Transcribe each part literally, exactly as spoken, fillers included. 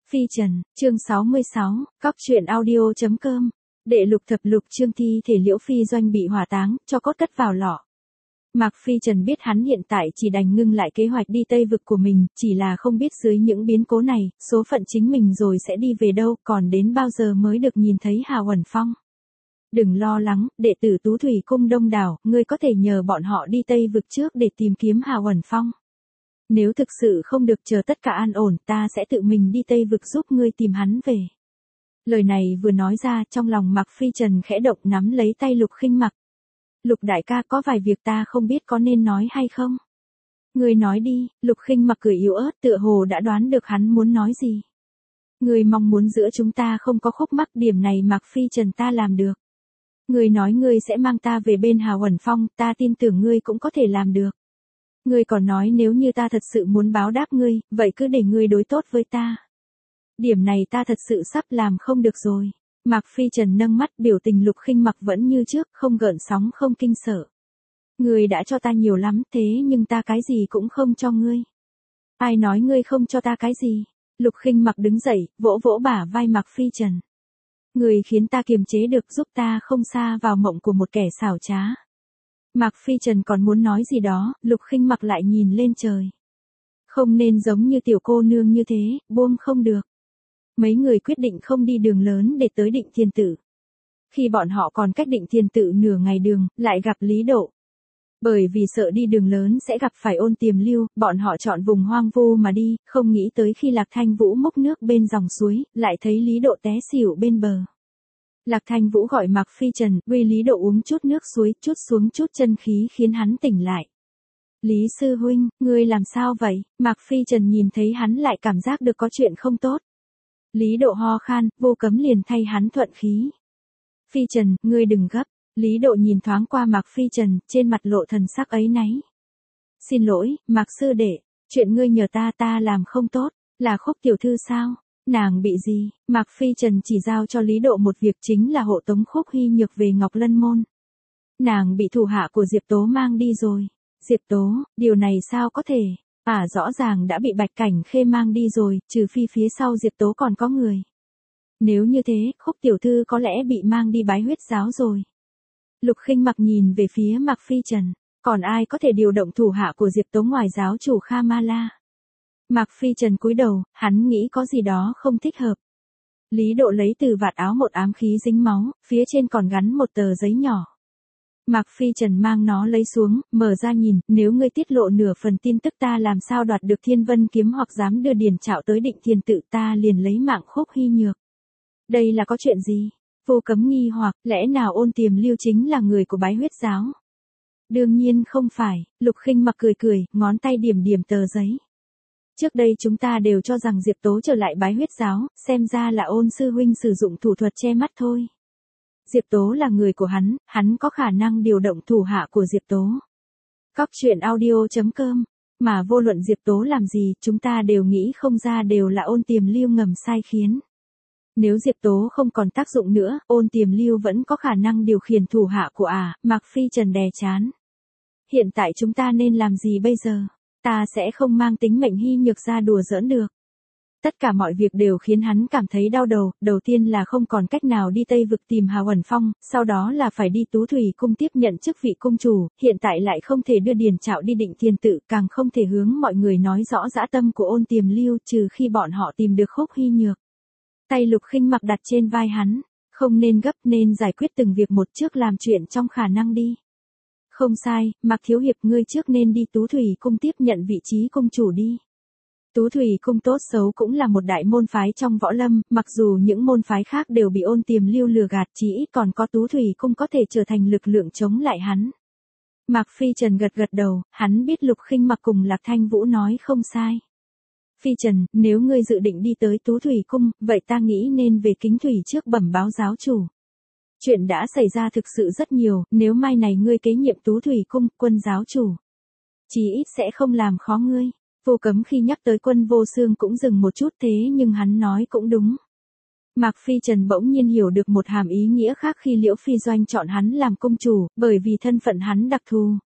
Phi Trần, chương sáu mươi sáu, cóc truyện audio chấm com. Đệ lục thập lục chương thi thể Liễu Phi Doanh bị hỏa táng, cho cốt cất vào lọ. Mạc Phi Trần biết hắn hiện tại chỉ đành ngưng lại kế hoạch đi Tây Vực của mình, chỉ là không biết dưới những biến cố này, số phận chính mình rồi sẽ đi về đâu, còn đến bao giờ mới được nhìn thấy Hào Uẩn Phong. Đừng lo lắng, đệ tử Tú Thủy Cung đông đảo, ngươi có thể nhờ bọn họ đi Tây Vực trước để tìm kiếm Hào Uẩn Phong. Nếu thực sự không được chờ tất cả an ổn, ta sẽ tự mình đi Tây Vực giúp ngươi tìm hắn về. Lời này vừa nói ra, trong lòng Mạc Phi Trần khẽ động, nắm lấy tay Lục Khinh Mặc. Lục đại ca, có vài việc ta không biết có nên nói hay không? Ngươi nói đi. Lục Khinh Mặc cười yếu ớt, tựa hồ đã đoán được hắn muốn nói gì. Ngươi mong muốn giữa chúng ta không có khúc mắc, điểm này Mạc Phi Trần ta làm được. Ngươi nói ngươi sẽ mang ta về bên Hào Uẩn Phong, ta tin tưởng ngươi cũng có thể làm được. Ngươi còn nói nếu như ta thật sự muốn báo đáp ngươi, vậy cứ để ngươi đối tốt với ta. Điểm này ta thật sự sắp làm không được rồi. Mạc Phi Trần nâng mắt, biểu tình Lục Khinh Mặc vẫn như trước, không gợn sóng không kinh sợ. Ngươi đã cho ta nhiều lắm, thế nhưng ta cái gì cũng không cho ngươi. Ai nói ngươi không cho ta cái gì? Lục Khinh Mặc đứng dậy, vỗ vỗ bả vai Mạc Phi Trần. Ngươi khiến ta kiềm chế được, giúp ta không sa vào mộng của một kẻ xảo trá. Mạc Phi Trần còn muốn nói gì đó, Lục Khinh Mặc lại nhìn lên trời. Không nên giống như tiểu cô nương như thế, buông không được. Mấy người quyết định không đi đường lớn để tới Định Thiên Tự. Khi bọn họ còn cách Định Thiên Tự nửa ngày đường, lại gặp Lý Độ. Bởi vì sợ đi đường lớn sẽ gặp phải Ôn Tiềm Lưu, bọn họ chọn vùng hoang vu mà đi, không nghĩ tới khi Lạc Thanh Vũ múc nước bên dòng suối, lại thấy Lý Độ té xỉu bên bờ. Lạc Thanh Vũ gọi Mạc Phi Trần, uy Lý Độ uống chút nước suối, chút xuống chút chân khí khiến hắn tỉnh lại. Lý sư huynh, ngươi làm sao vậy? Mạc Phi Trần nhìn thấy hắn lại cảm giác được có chuyện không tốt. Lý Độ ho khan, Vô Cấm liền thay hắn thuận khí. Phi Trần, ngươi đừng gấp. Lý Độ nhìn thoáng qua Mạc Phi Trần, trên mặt lộ thần sắc áy náy. Xin lỗi, Mạc sư đệ, chuyện ngươi nhờ ta ta làm không tốt, là Khúc tiểu thư sao? Nàng bị gì? Mạc Phi Trần chỉ giao cho Lý Độ một việc, chính là hộ tống Khúc Hy Nhược về Ngọc Lân Môn. Nàng bị thủ hạ của Diệp Tố mang đi rồi. Diệp Tố, điều này sao có thể? À, rõ ràng đã bị Bạch Cảnh Khê mang đi rồi, trừ phi phía sau Diệp Tố còn có người. Nếu như thế, Khúc tiểu thư có lẽ bị mang đi bái huyết giáo rồi. Lục Khinh Mặc nhìn về phía Mạc Phi Trần, còn ai có thể điều động thủ hạ của Diệp Tố ngoài giáo chủ Kha Ma La? Mạc Phi Trần cúi đầu, hắn nghĩ có gì đó không thích hợp. Lý Độ lấy từ vạt áo một ám khí dính máu, phía trên còn gắn một tờ giấy nhỏ. Mạc Phi Trần mang nó lấy xuống, mở ra nhìn, nếu ngươi tiết lộ nửa phần tin tức ta làm sao đoạt được Thiên Vân kiếm, hoặc dám đưa Điền Trạo tới Định Thiên Tự, ta liền lấy mạng Khúc Hy Nhược. Đây là có chuyện gì? Vô Cấm nghi hoặc, lẽ nào Ôn Tiềm Lưu chính là người của bái huyết giáo? Đương nhiên không phải. Lục Khinh Mặc cười cười, ngón tay điểm điểm tờ giấy. Trước đây chúng ta đều cho rằng Diệp Tố trở lại bái huyết giáo, xem ra là Ôn sư huynh sử dụng thủ thuật che mắt thôi. Diệp Tố là người của hắn, hắn có khả năng điều động thủ hạ của Diệp Tố. Cóc truyện audio chấm com. Mà vô luận Diệp Tố làm gì, chúng ta đều nghĩ không ra, đều là Ôn Tiềm Lưu ngầm sai khiến. Nếu Diệp Tố không còn tác dụng nữa, Ôn Tiềm Lưu vẫn có khả năng điều khiển thủ hạ của ả. Mạc Phi Trần đè chán. Hiện tại chúng ta nên làm gì bây giờ? Ta sẽ không mang tính mệnh Hy Nhược ra đùa giỡn được. Tất cả mọi việc đều khiến hắn cảm thấy đau đầu, đầu tiên là không còn cách nào đi Tây Vực tìm Hào Uẩn Phong, sau đó là phải đi Tú Thủy Cung tiếp nhận chức vị cung chủ, hiện tại lại không thể đưa Điền Trạo đi Định Thiên Tự, càng không thể hướng mọi người nói rõ dã tâm của Ôn Tiềm Lưu, trừ khi bọn họ tìm được Khúc Hy Nhược. Tay Lục Khinh Mặc đặt trên vai hắn, không nên gấp, nên giải quyết từng việc một trước, làm chuyện trong khả năng đi. Không sai, Mạc thiếu hiệp, ngươi trước nên đi Tú Thủy Cung tiếp nhận vị trí cung chủ đi. Tú Thủy Cung tốt xấu cũng là một đại môn phái trong võ lâm, mặc dù những môn phái khác đều bị Ôn Tiềm Lưu lừa gạt, chỉ ít còn có Tú Thủy Cung có thể trở thành lực lượng chống lại hắn. Mạc Phi Trần gật gật đầu, hắn biết Lục Khinh Mặc cùng Lạc Thanh Vũ nói không sai. Phi Trần, nếu ngươi dự định đi tới Tú Thủy Cung, vậy ta nghĩ nên về Kính Thủy trước bẩm báo giáo chủ. Chuyện đã xảy ra thực sự rất nhiều, nếu mai này ngươi kế nhiệm Tú Thủy Cung, quân giáo chủ chí ít sẽ không làm khó ngươi. Vô Cấm khi nhắc tới Quân Vô Xương cũng dừng một chút, thế nhưng hắn nói cũng đúng. Mạc Phi Trần bỗng nhiên hiểu được một hàm ý nghĩa khác khi Liễu Phi Doanh chọn hắn làm cung chủ, bởi vì thân phận hắn đặc thù.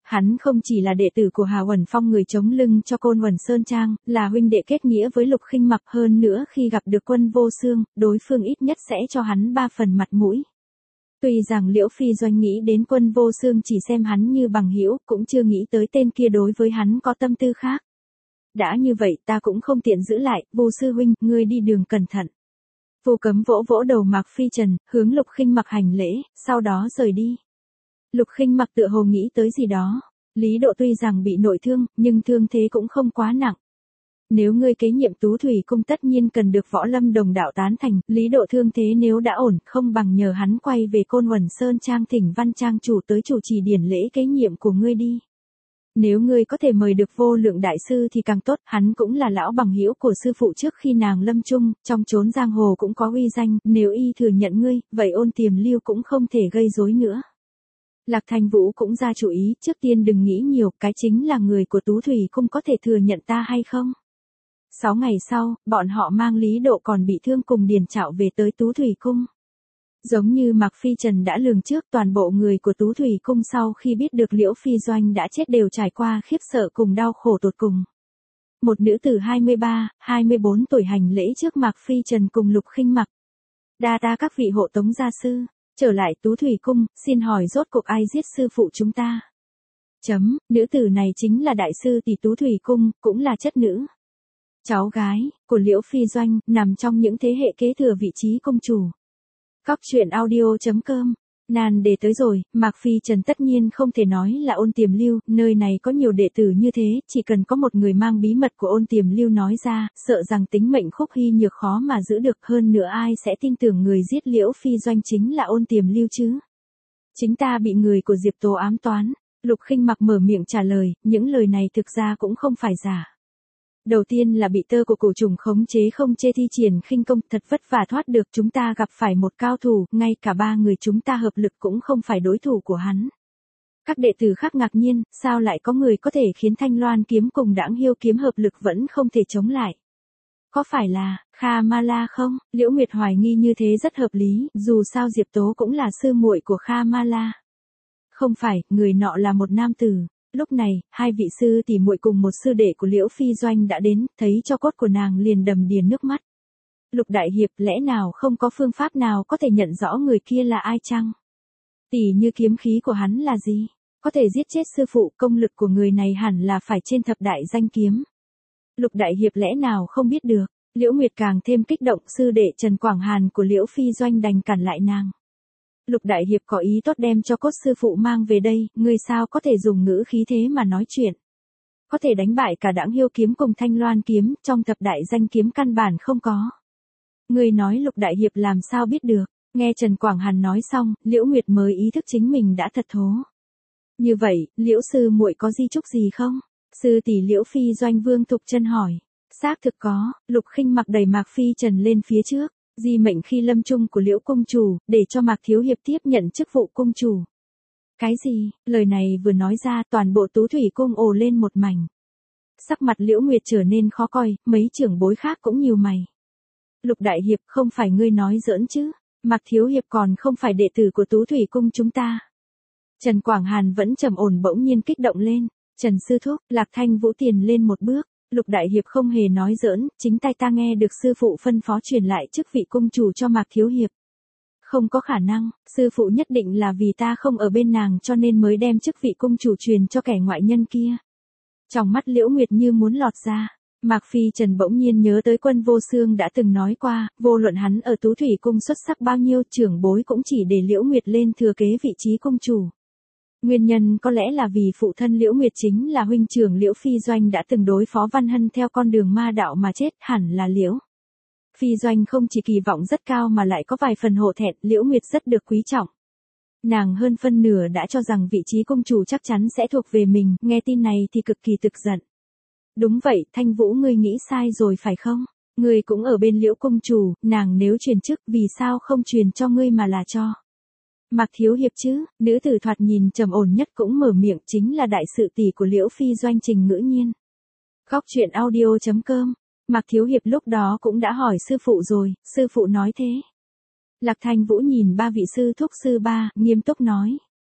Hắn không chỉ là đệ tử của Hà Uẩn Phong người chống lưng cho Côn Uẩn Sơn Trang, là huynh đệ kết nghĩa với Lục Khinh Mặc, hơn nữa khi gặp được Quân Vô Xương, đối phương ít nhất sẽ cho hắn ba phần mặt mũi. Tuy rằng Liễu Phi Doanh nghĩ đến Quân Vô Xương chỉ xem hắn như bằng hữu, cũng chưa nghĩ tới tên kia đối với hắn có tâm tư khác. Đã như vậy ta cũng không tiện giữ lại, Vô sư huynh, ngươi đi đường cẩn thận. Vô Cấm vỗ vỗ đầu Mạc Phi Trần, hướng Lục Khinh Mặc hành lễ, sau đó rời đi. Lục Khinh Mặc tựa hồ nghĩ tới gì đó. Lý Độ tuy rằng bị nội thương, nhưng thương thế cũng không quá nặng. Nếu ngươi kế nhiệm Tú Thủy Cung tất nhiên cần được Võ Lâm đồng đạo tán thành, Lý Độ thương thế nếu đã ổn, không bằng nhờ hắn quay về Côn Uẩn Sơn Trang thỉnh Văn Trang chủ tới chủ trì điển lễ kế nhiệm của ngươi đi. Nếu ngươi có thể mời được Vô Lượng đại sư thì càng tốt, hắn cũng là lão bằng hữu của sư phụ trước khi nàng lâm chung, trong chốn giang hồ cũng có uy danh, nếu y thừa nhận ngươi, vậy Ôn Tiềm Lưu cũng không thể gây rối nữa. Lạc Thanh Vũ cũng ra chủ ý, trước tiên đừng nghĩ nhiều, cái chính là người của Tú Thủy Cung có thể thừa nhận ta hay không. Sáu ngày sau, bọn họ mang Lý Độ còn bị thương cùng Điền Trạo về tới Tú Thủy Cung. Giống như Mạc Phi Trần đã lường trước, toàn bộ người của Tú Thủy Cung sau khi biết được Liễu Phi Doanh đã chết đều trải qua khiếp sợ cùng đau khổ tột cùng. Một nữ tử hai mươi ba, hai mươi bốn tuổi hành lễ trước Mạc Phi Trần cùng Lục Khinh Mặc. Đa ta các vị hộ tống gia sư, trở lại Tú Thủy Cung, xin hỏi rốt cuộc ai giết sư phụ chúng ta? Chấm, nữ tử này chính là đại sư tỷ Tú Thủy Cung, cũng là chất nữ. Cháu gái của Liễu Phi Doanh, nằm trong những thế hệ kế thừa vị trí công chủ. Cóc truyện audio chấm com. Nan đề tới rồi, Mạc Phi Trần tất nhiên không thể nói là Ôn Tiềm Lưu, nơi này có nhiều đệ tử như thế, chỉ cần có một người mang bí mật của Ôn Tiềm Lưu nói ra, sợ rằng tính mệnh Khúc Hy Nhược khó mà giữ được, hơn nữa ai sẽ tin tưởng người giết Liễu Phi Doanh chính là Ôn Tiềm Lưu chứ? Chính ta bị người của Diệp Tố ám toán. Lục Khinh Mặc mở miệng trả lời, những lời này thực ra cũng không phải giả. Đầu tiên là bị tơ của cổ trùng khống chế không chê thi triển khinh công, thật vất vả thoát được, chúng ta gặp phải một cao thủ, ngay cả ba người chúng ta hợp lực cũng không phải đối thủ của hắn. Các đệ tử khác ngạc nhiên, sao lại có người có thể khiến Thanh Loan kiếm cùng Đãng Hiêu kiếm hợp lực vẫn không thể chống lại? Có phải là Kha Ma La không? Liễu Nguyệt hoài nghi như thế rất hợp lý, dù sao Diệp Tố cũng là sư muội của Kha Ma La. Không phải, người nọ là một nam tử. Lúc này, hai vị sư tỷ muội cùng một sư đệ của Liễu Phi Doanh đã đến, thấy cho cốt của nàng liền đầm đìa nước mắt. Lục đại hiệp, lẽ nào không có phương pháp nào có thể nhận rõ người kia là ai chăng? Tỷ như kiếm khí của hắn là gì? Có thể giết chết sư phụ, công lực của người này hẳn là phải trên thập đại danh kiếm. Lục đại hiệp lẽ nào không biết được? Liễu Nguyệt càng thêm kích động, sư đệ Trần Quảng Hàn của Liễu Phi Doanh đành cản lại nàng. Lục đại hiệp có ý tốt đem cho cốt sư phụ mang về đây, ngươi sao có thể dùng ngữ khí thế mà nói chuyện? Có thể đánh bại cả Đãng Hiêu kiếm cùng Thanh Loan kiếm, trong thập đại danh kiếm căn bản không có. Ngươi nói Lục đại hiệp làm sao biết được? Nghe Trần Quảng Hàn nói xong, Liễu Nguyệt mới ý thức chính mình đã thật thố. Như vậy, Liễu sư muội có di chúc gì không? Sư tỷ Liễu Phi Doanh Vương Thục Chân hỏi. Xác thực có. Lục Khinh Mặc đẩy Mạc Phi Trần lên phía trước. Di mệnh khi lâm chung của Liễu cung chủ, để cho Mạc Thiếu Hiệp tiếp nhận chức vụ cung chủ. Cái gì? Lời này vừa nói ra, toàn bộ Tú Thủy Cung ồ lên một mảnh. Sắc mặt Liễu Nguyệt trở nên khó coi, mấy trưởng bối khác cũng nhíu mày. Lục đại hiệp, không phải ngươi nói giỡn chứ? Mạc Thiếu Hiệp còn không phải đệ tử của Tú Thủy Cung chúng ta. Trần Quảng Hàn vẫn trầm ổn bỗng nhiên kích động lên. Trần sư thúc, Lạc Thanh Vũ tiền lên một bước. Lục đại hiệp không hề nói giỡn, chính tay ta nghe được sư phụ phân phó truyền lại chức vị cung chủ cho Mạc Thiếu Hiệp. Không có khả năng, sư phụ nhất định là vì ta không ở bên nàng cho nên mới đem chức vị cung chủ truyền cho kẻ ngoại nhân kia. Trong mắt Liễu Nguyệt như muốn lọt ra. Mạc Phi Trần bỗng nhiên nhớ tới Quân Vô Xương đã từng nói qua, vô luận hắn ở Tú Thủy Cung xuất sắc bao nhiêu, trưởng bối cũng chỉ để Liễu Nguyệt lên thừa kế vị trí cung chủ. Nguyên nhân có lẽ là vì phụ thân Liễu Nguyệt chính là huynh trưởng Liễu Phi Doanh đã từng đối phó Văn Hân theo con đường ma đạo mà chết, hẳn là Liễu Phi Doanh không chỉ kỳ vọng rất cao mà lại có vài phần hổ thẹn, Liễu Nguyệt rất được quý trọng. Nàng hơn phân nửa đã cho rằng vị trí cung chủ chắc chắn sẽ thuộc về mình, nghe tin này thì cực kỳ tức giận. Đúng vậy, Thanh Vũ ngươi nghĩ sai rồi phải không? Ngươi cũng ở bên Liễu cung chủ, nàng nếu truyền chức vì sao không truyền cho ngươi mà là cho Mạc Thiếu Hiệp chứ? Nữ tử thoạt nhìn trầm ổn nhất cũng mở miệng, chính là đại sự tỷ của Liễu Phi Doanh Trình Ngữ Nhiên. Góc truyện audio chấm com. Mạc Thiếu Hiệp lúc đó cũng đã hỏi sư phụ rồi, sư phụ nói thế. Lạc Thanh Vũ nhìn ba vị sư thúc sư ba, nghiêm túc nói.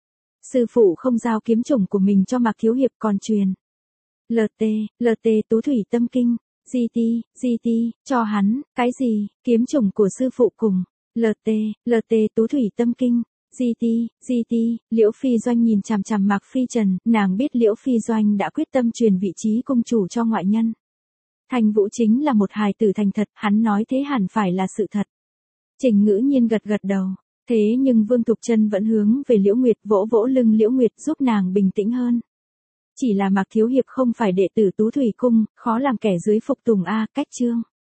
Sư phụ không giao kiếm chủng của mình cho Mạc Thiếu Hiệp còn truyền. lờ tê, lờ tê Tú Thủy Tâm Kinh, giê tê, giê tê, cho hắn, cái gì, kiếm chủng của sư phụ cùng. lờ tê, lờ tê Tú Thủy Tâm Kinh, giê tê, giê tê, Liễu Phi Doanh nhìn chằm chằm Mạc Phi Trần, nàng biết Liễu Phi Doanh đã quyết tâm truyền vị trí cung chủ cho ngoại nhân. Thành Vũ chính là một hài tử thành thật, hắn nói thế hẳn phải là sự thật. Trình Ngữ Nhiên gật gật đầu, thế nhưng Vương Thục Trân vẫn hướng về Liễu Nguyệt, vỗ vỗ lưng Liễu Nguyệt giúp nàng bình tĩnh hơn. Chỉ là Mạc Thiếu Hiệp không phải đệ tử Tú Thủy Cung, khó làm kẻ dưới phục tùng a, cách chương.